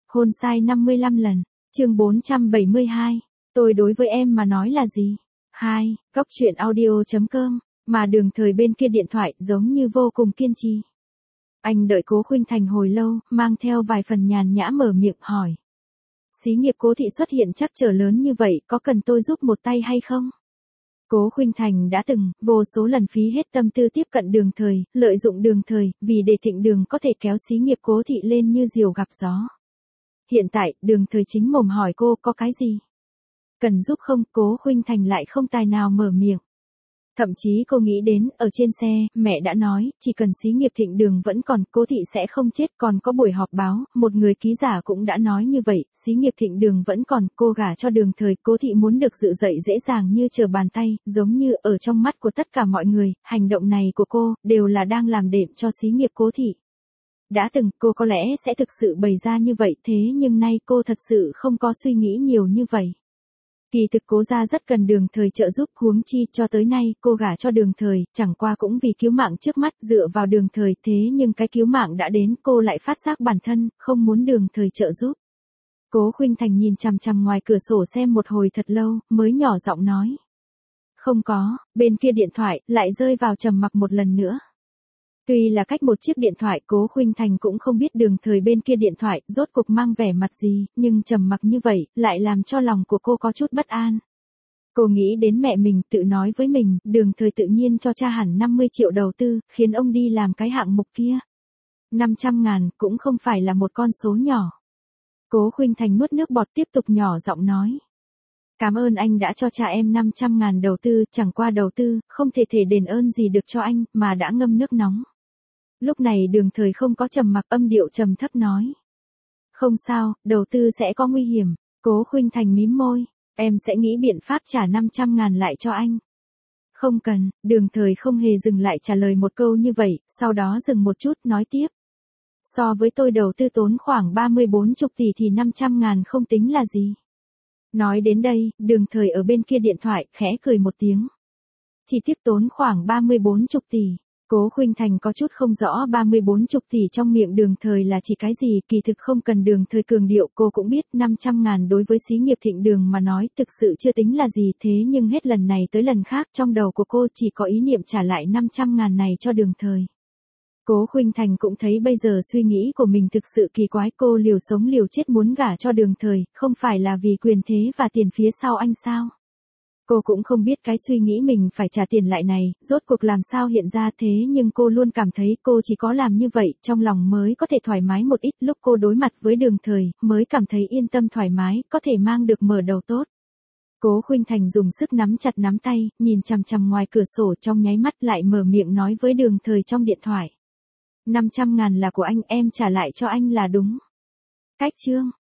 Hôn sai 55 lần. Chương 472. Tôi đối với em mà nói là gì? 2. Góc truyện audio.com. Mà Đường Thời bên kia điện thoại giống như vô cùng kiên trì. Anh đợi Cố Khuynh Thành hồi lâu, mang theo vài phần nhàn nhã mở miệng hỏi. Xí nghiệp Cố thị xuất hiện trắc trở lớn như vậy, có cần tôi giúp một tay hay không? Cố Khuynh Thành đã từng, vô số lần phí hết tâm tư tiếp cận Đường Thời, lợi dụng Đường Thời, vì để Thịnh Đường có thể kéo xí nghiệp Cố thị lên như diều gặp gió. Hiện tại, Đường Thời chính mồm hỏi cô có cái gì? Cần giúp không? Cố Khuynh Thành lại không tài nào mở miệng. Thậm chí cô nghĩ đến, ở trên xe, mẹ đã nói, chỉ cần xí nghiệp Thịnh Đường vẫn còn, Cố thị sẽ không chết. Còn có buổi họp báo, một người ký giả cũng đã nói như vậy, xí nghiệp Thịnh Đường vẫn còn, cô gả cho Đường Thời, Cố thị muốn được dự dậy dễ dàng như trở bàn tay, giống như ở trong mắt của tất cả mọi người, hành động này của cô, đều là đang làm đệm cho xí nghiệp Cố thị. Đã từng, cô có lẽ sẽ thực sự bày ra như vậy, thế nhưng nay cô thật sự không có suy nghĩ nhiều như vậy. Kỳ thực Cố gia rất cần Đường Thời trợ giúp, huống chi cho tới nay cô gả cho Đường Thời, chẳng qua cũng vì cứu mạng trước mắt, dựa vào Đường Thời, thế nhưng cái cứu mạng đã đến, cô lại phát giác bản thân, không muốn Đường Thời trợ giúp. Cố Khuynh Thành nhìn chằm chằm ngoài cửa sổ xem một hồi thật lâu, mới nhỏ giọng nói. Không có, bên kia điện thoại, lại rơi vào trầm mặc một lần nữa. Tuy là cách một chiếc điện thoại, Cố Khuynh Thành cũng không biết Đường Thời bên kia điện thoại rốt cuộc mang vẻ mặt gì, nhưng trầm mặc như vậy, lại làm cho lòng của cô có chút bất an. Cô nghĩ đến mẹ mình, tự nói với mình, Đường Thời tự nhiên cho cha hẳn 50 triệu đầu tư, khiến ông đi làm cái hạng mục kia. 500.000 cũng không phải là một con số nhỏ. Cố Khuynh Thành nuốt nước bọt tiếp tục nhỏ giọng nói. Cảm ơn anh đã cho cha em 500.000 đầu tư, chẳng qua đầu tư, không thể đền ơn gì được cho anh, mà đã ngâm nước nóng. Lúc này Đường Thời không có trầm mặc, âm điệu trầm thấp nói. Không sao, đầu tư sẽ có nguy hiểm. Cố Khuynh Thành mím môi, em sẽ nghĩ biện pháp trả 500.000 lại cho anh. Không cần, Đường Thời không hề dừng lại trả lời một câu như vậy, sau đó dừng một chút nói tiếp. So với tôi đầu tư tốn khoảng 30-40 tỷ thì 500.000 không tính là gì. Nói đến đây, Đường Thời ở bên kia điện thoại, khẽ cười một tiếng. Chỉ tiếc tốn khoảng 30-40 tỷ. Cố Khuynh Thành có chút không rõ 30-40 tỷ trong miệng Đường Thời là chỉ cái gì, kỳ thực không cần Đường Thời cường điệu, cô cũng biết 500.000 đối với xí nghiệp Thịnh Đường mà nói thực sự chưa tính là gì, thế nhưng hết lần này tới lần khác trong đầu của cô chỉ có ý niệm trả lại 500.000 này cho Đường Thời. Cố Khuynh Thành cũng thấy bây giờ suy nghĩ của mình thực sự kỳ quái, cô liều sống liều chết muốn gả cho Đường Thời, không phải là vì quyền thế và tiền phía sau anh sao? Cô cũng không biết cái suy nghĩ mình phải trả tiền lại này, rốt cuộc làm sao hiện ra, thế nhưng cô luôn cảm thấy cô chỉ có làm như vậy, trong lòng mới có thể thoải mái một ít, lúc cô đối mặt với Đường Thời, mới cảm thấy yên tâm thoải mái, có thể mang được mở đầu tốt. Cố Khuynh Thành dùng sức nắm chặt nắm tay, nhìn chằm chằm ngoài cửa sổ, trong nháy mắt lại mở miệng nói với Đường Thời trong điện thoại. 500.000 là của anh, em trả lại cho anh là đúng. Cách chương.